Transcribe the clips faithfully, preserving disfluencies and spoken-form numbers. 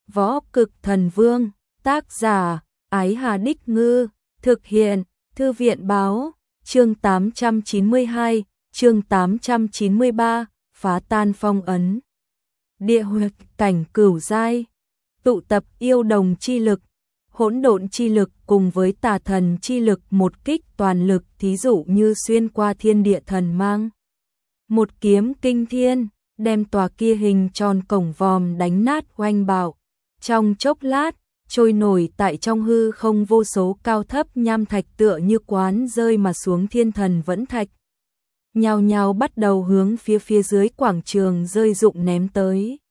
Võ Cực Thần Vương, tác giả, Ái Hà Đích Ngư, thực hiện, Thư viện Báo, chương tám trăm chín mươi hai, chương tám trăm chín mươi ba, phá tan phong ấn. Địa huyệt cảnh cửu giai, tụ tập yêu đồng chi lực, hỗn độn chi lực cùng với tà thần chi lực một kích toàn lực, thí dụ như xuyên qua thiên địa thần mang. Một kiếm kinh thiên, đem tòa kia hình tròn cổng vòm đánh nát oanh bạo. Trong chốc lát, trôi nổi tại trong hư không vô số cao thấp nham thạch tựa như quán rơi mà xuống thiên thần vẫn thạch. Nhào nhào bắt đầu hướng phía phía dưới quảng trường rơi rụng ném tới.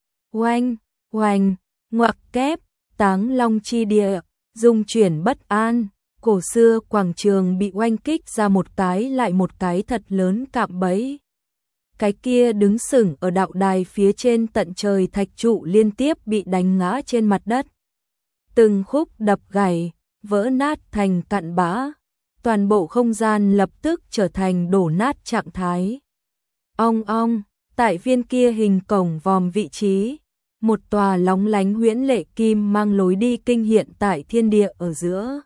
Oanh, oanh, ngoặc kép, táng long chi địa, dung chuyển bất an. Cổ xưa quảng trường bị oanh kích ra một cái lại một cái thật lớn cạm bẫy. Cái kia đứng sừng ở đạo đài phía trên tận trời thạch trụ liên tiếp bị đánh ngã trên mặt đất. Từng khúc đập gãy, vỡ nát thành cặn bã. Toàn bộ không gian lập tức trở thành đổ nát trạng thái. Ong ong, tại viên kia hình cổng vòm vị trí, một tòa lóng lánh huyễn lệ kim mang lối đi kinh hiện tại thiên địa ở giữa.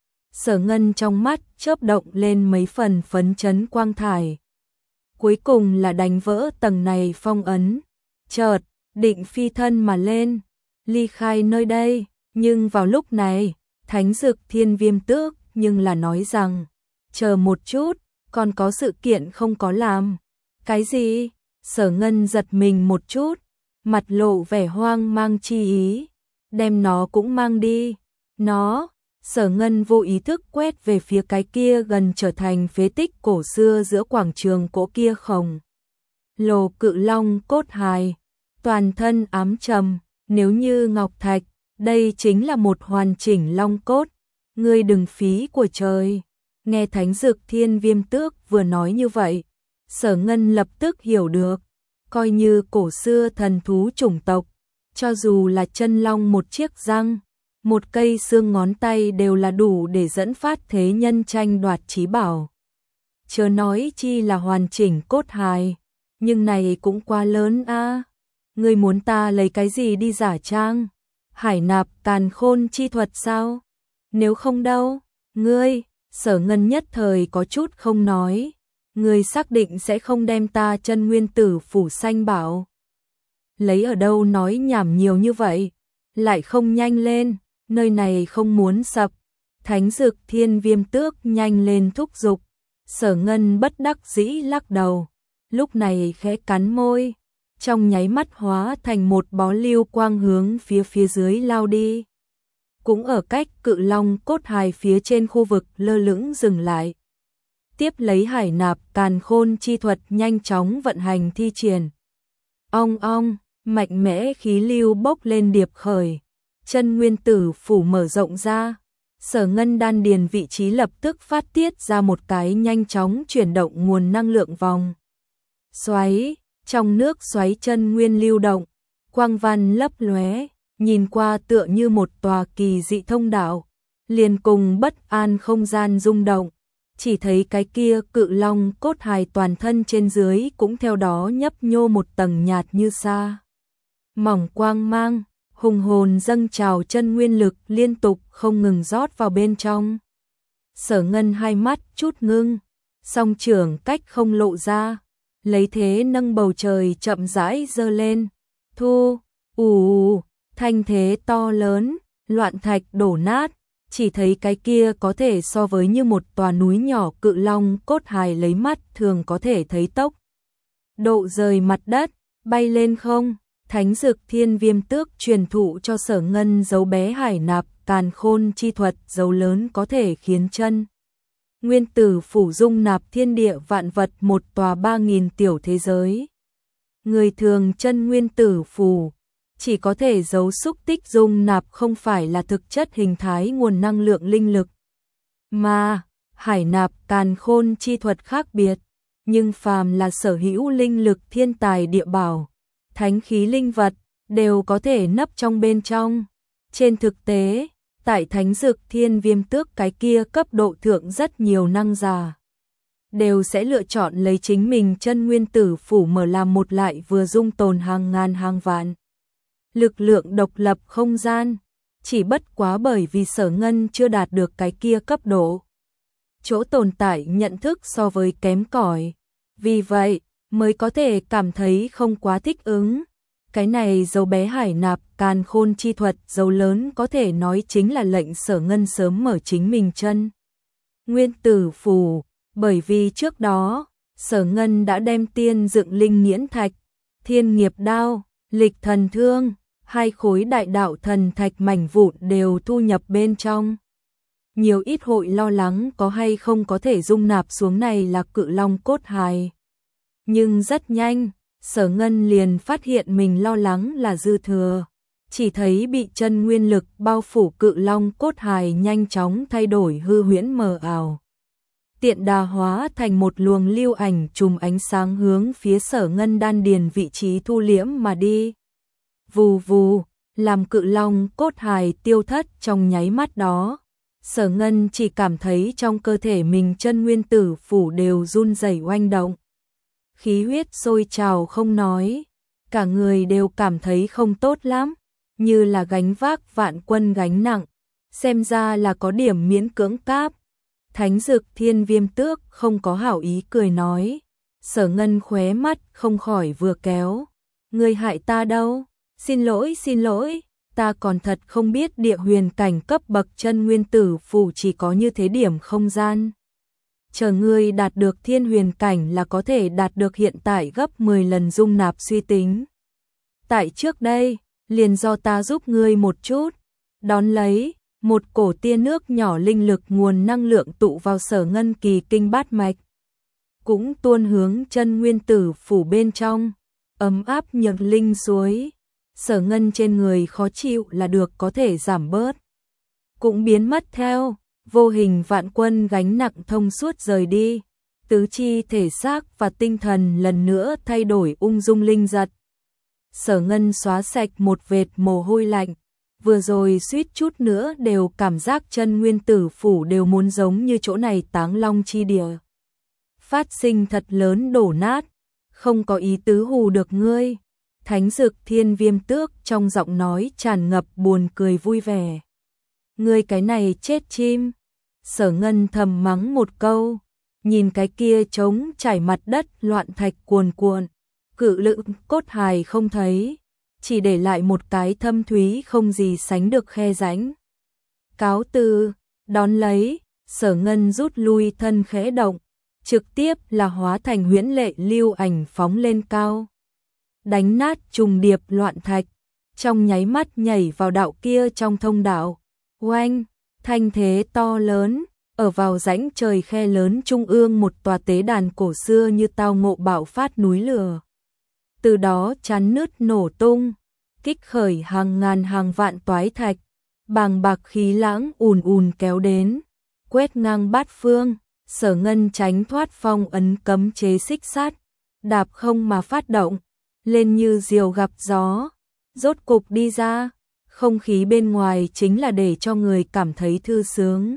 Sở Ngân trong mắt chớp động lên mấy phần phấn chấn quang thải. Cuối cùng là đánh vỡ tầng này phong ấn, chợt định phi thân mà lên, ly khai nơi đây, nhưng vào lúc này, Thánh Dực Thiên Viêm Tước nhưng là nói rằng, chờ một chút, còn có sự kiện không có làm. Cái gì? Sở Ngân giật mình một chút, mặt lộ vẻ hoang mang chi ý, đem nó cũng mang đi. Nó, Sở Ngân vô ý thức quét về phía cái kia gần trở thành phế tích cổ xưa giữa quảng trường cỗ kia khổng lồ cự long cốt hài, toàn thân ám trầm, nếu như ngọc thạch, đây chính là một hoàn chỉnh long cốt. Ngươi đừng phí của trời. Nghe Thánh Dực Thiên Viêm Tước vừa nói như vậy, Sở Ngân lập tức hiểu được, coi như cổ xưa thần thú chủng tộc, cho dù là chân long một chiếc răng, một cây xương ngón tay đều là đủ để dẫn phát thế nhân tranh đoạt chí bảo. Chớ nói chi là hoàn chỉnh cốt hài, nhưng này cũng quá lớn a. À. Ngươi muốn ta lấy cái gì đi giả trang? Hải nạp càn khôn chi thuật sao? Nếu không đâu, ngươi, Sở Ngân nhất thời có chút không nói, ngươi xác định sẽ không đem ta chân nguyên tử phủ xanh bảo. Lấy ở đâu nói nhảm nhiều như vậy, lại không nhanh lên, nơi này không muốn sập. Thánh Dực Thiên Viêm Tước nhanh lên thúc giục, Sở Ngân bất đắc dĩ lắc đầu, lúc này khẽ cắn môi, trong nháy mắt hóa thành một bó lưu quang hướng phía phía dưới lao đi. Cũng ở cách cự long cốt hài phía trên khu vực lơ lửng dừng lại. Tiếp lấy hải nạp càn khôn chi thuật nhanh chóng vận hành thi triển. Ong ong, mạnh mẽ khí lưu bốc lên điệp khởi, chân nguyên tử phủ mở rộng ra. Sở Ngân đan điền vị trí lập tức phát tiết ra một cái nhanh chóng chuyển động nguồn năng lượng vòng xoáy, trong nước xoáy chân nguyên lưu động, quang văn lấp lóe, nhìn qua tựa như một tòa kỳ dị thông đạo, liền cùng bất an không gian rung động, chỉ thấy cái kia cự long cốt hài toàn thân trên dưới cũng theo đó nhấp nhô một tầng nhạt như sa mỏng quang mang, hùng hồn dâng trào chân nguyên lực liên tục không ngừng rót vào bên trong. Sở Ngân hai mắt chút ngưng, song trưởng cách không lộ ra, lấy thế nâng bầu trời chậm rãi giơ lên, thu, ù, thanh thế to lớn, loạn thạch đổ nát, chỉ thấy cái kia có thể so với như một tòa núi nhỏ cự long cốt hài lấy mắt thường có thể thấy tốc độ rời mặt đất, bay lên không. Thánh Dực Thiên Viêm Tước truyền thụ cho Sở Ngân dấu bé hải nạp càn khôn chi thuật, dấu lớn có thể khiến chân nguyên tử phủ dung nạp thiên địa vạn vật, một tòa ba nghìn tiểu thế giới. Người thường chân nguyên tử phủ chỉ có thể giấu xúc tích dung nạp không phải là thực chất hình thái nguồn năng lượng linh lực, mà hải nạp càn khôn chi thuật khác biệt, nhưng phàm là sở hữu linh lực thiên tài địa bảo, thánh khí linh vật đều có thể nấp trong bên trong. Trên thực tế, tại Thánh Dực Thiên Viêm Tước cái kia cấp độ thượng rất nhiều năng giả đều sẽ lựa chọn lấy chính mình chân nguyên tử phủ mở làm một lại vừa dung tồn hàng ngàn hàng vạn lực lượng độc lập không gian, chỉ bất quá bởi vì Sở Ngân chưa đạt được cái kia cấp độ. Chỗ tồn tại nhận thức so với kém cỏi, vì vậy mới có thể cảm thấy không quá thích ứng. Cái này dấu bé hải nạp càn khôn chi thuật dấu lớn có thể nói chính là lệnh Sở Ngân sớm mở chính mình chân nguyên tử phù, bởi vì trước đó, Sở Ngân đã đem tiên dựng linh nghiễn thạch, thiên nghiệp đao, lịch thần thương, hai khối đại đạo thần thạch mảnh vụn đều thu nhập bên trong. Nhiều ít hội lo lắng có hay không có thể dung nạp xuống này là cự long cốt hài. Nhưng rất nhanh, Sở Ngân liền phát hiện mình lo lắng là dư thừa. Chỉ thấy bị chân nguyên lực bao phủ cự long cốt hài nhanh chóng thay đổi hư huyễn mờ ảo. Tiện đà hóa thành một luồng lưu ảnh chùm ánh sáng hướng phía Sở Ngân đan điền vị trí thu liễm mà đi. Vù vù, làm cự long cốt hài tiêu thất trong nháy mắt đó. Sở Ngân chỉ cảm thấy trong cơ thể mình chân nguyên tử phủ đều run rẩy oanh động. Khí huyết sôi trào không nói, cả người đều cảm thấy không tốt lắm, như là gánh vác vạn quân gánh nặng, xem ra là có điểm miễn cưỡng cáp. Thánh Dực Thiên Viêm Tước không có hảo ý cười nói, Sở Ngân khóe mắt không khỏi vừa kéo, người hại ta đâu, xin lỗi xin lỗi, ta còn thật không biết địa huyền cảnh cấp bậc chân nguyên tử phủ chỉ có như thế điểm không gian. Chờ ngươi đạt được thiên huyền cảnh là có thể đạt được hiện tại gấp mười lần dung nạp suy tính. Tại trước đây, liền do ta giúp ngươi một chút, đón lấy, một cổ tia nước nhỏ linh lực nguồn năng lượng tụ vào Sở Ngân kỳ kinh bát mạch. Cũng tuôn hướng chân nguyên tử phủ bên trong, ấm áp nhược linh suối. Sở Ngân trên người khó chịu là được có thể giảm bớt. Cũng biến mất theo, vô hình vạn quân gánh nặng thông suốt rời đi. Tứ chi thể xác và tinh thần lần nữa thay đổi ung dung linh giật. Sở Ngân xóa sạch một vệt mồ hôi lạnh. Vừa rồi suýt chút nữa đều cảm giác chân nguyên tử phủ đều muốn giống như chỗ này táng long chi địa. Phát sinh thật lớn đổ nát, không có ý tứ hù được ngươi. Thánh Dực Thiên Viêm Tước trong giọng nói tràn ngập buồn cười vui vẻ. Ngươi cái này chết chim. Sở Ngân thầm mắng một câu, nhìn cái kia trống trải mặt đất loạn thạch cuồn cuộn, cự lực cốt hài không thấy, chỉ để lại một cái thâm thúy không gì sánh được khe rãnh. Cáo từ, đón lấy, Sở Ngân rút lui thân khẽ động, trực tiếp là hóa thành huyễn lệ lưu ảnh phóng lên cao. Đánh nát trùng điệp loạn thạch, trong nháy mắt nhảy vào đạo kia trong thông đạo. Oanh, thanh thế to lớn, ở vào rãnh trời khe lớn trung ương một tòa tế đàn cổ xưa như tao ngộ bạo phát núi lửa. Từ đó chắn nứt nổ tung, kích khởi hàng ngàn hàng vạn toái thạch, bàng bạc khí lãng ùn ùn kéo đến, quét ngang bát phương. Sở Ngân tránh thoát phong ấn cấm chế xích sát, đạp không mà phát động, lên như diều gặp gió, rốt cục đi ra, không khí bên ngoài chính là để cho người cảm thấy thư sướng.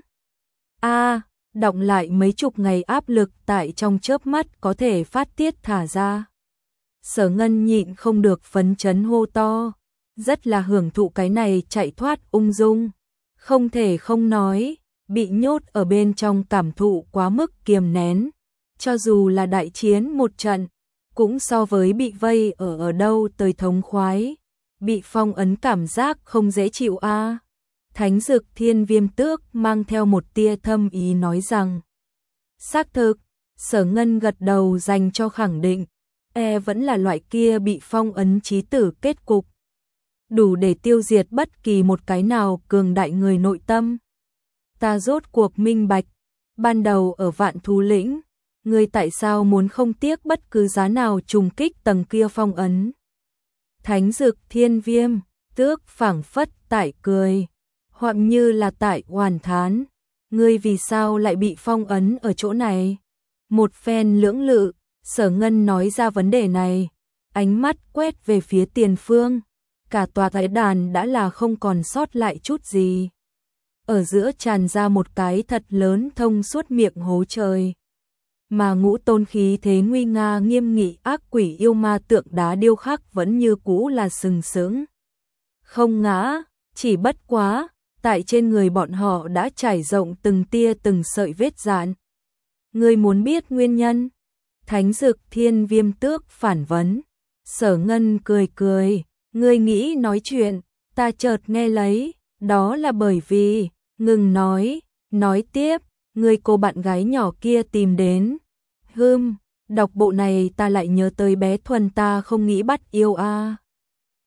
A, à, đọng lại mấy chục ngày áp lực tại trong chớp mắt có thể phát tiết thả ra. Sở Ngân nhịn không được phấn chấn hô to, rất là hưởng thụ cái này chạy thoát ung dung, không thể không nói. Bị nhốt ở bên trong cảm thụ quá mức kiềm nén, cho dù là đại chiến một trận, cũng so với bị vây ở ở đâu tới thống khoái, bị phong ấn cảm giác không dễ chịu a. À. Thánh Dực Thiên Viêm Tước mang theo một tia thâm ý nói rằng, xác thực, Sở Ngân gật đầu dành cho khẳng định, e vẫn là loại kia bị phong ấn chí tử kết cục, đủ để tiêu diệt bất kỳ một cái nào cường đại người nội tâm. Ta rốt cuộc minh bạch, ban đầu ở Vạn Thú Lĩnh, ngươi tại sao muốn không tiếc bất cứ giá nào trùng kích tầng kia phong ấn. Thánh Dực Thiên Viêm Tước phảng phất tại cười, hoặc như là tại oàn thán, ngươi vì sao lại bị phong ấn ở chỗ này? Một phen lưỡng lự, Sở Ngân nói ra vấn đề này, ánh mắt quét về phía tiền phương, cả tòa tế đàn đã là không còn sót lại chút gì. Ở giữa tràn ra một cái thật lớn thông suốt miệng hố trời. Mà ngũ tôn khí thế nguy nga nghiêm nghị ác quỷ yêu ma tượng đá điêu khắc vẫn như cũ là sừng sững. không ngã, chỉ bất quá, tại trên người bọn họ đã trải rộng từng tia từng sợi vết dạn. Ngươi muốn biết nguyên nhân? Thánh Dực Thiên Viêm Tước phản vấn. Sở Ngân cười cười, ngươi nghĩ nói chuyện, ta chợt nghe lấy, đó là bởi vì, ngừng nói, nói tiếp, người cô bạn gái nhỏ kia tìm đến. Hừm, đọc bộ này ta lại nhớ tới bé Thuần ta không nghĩ bắt yêu a. À.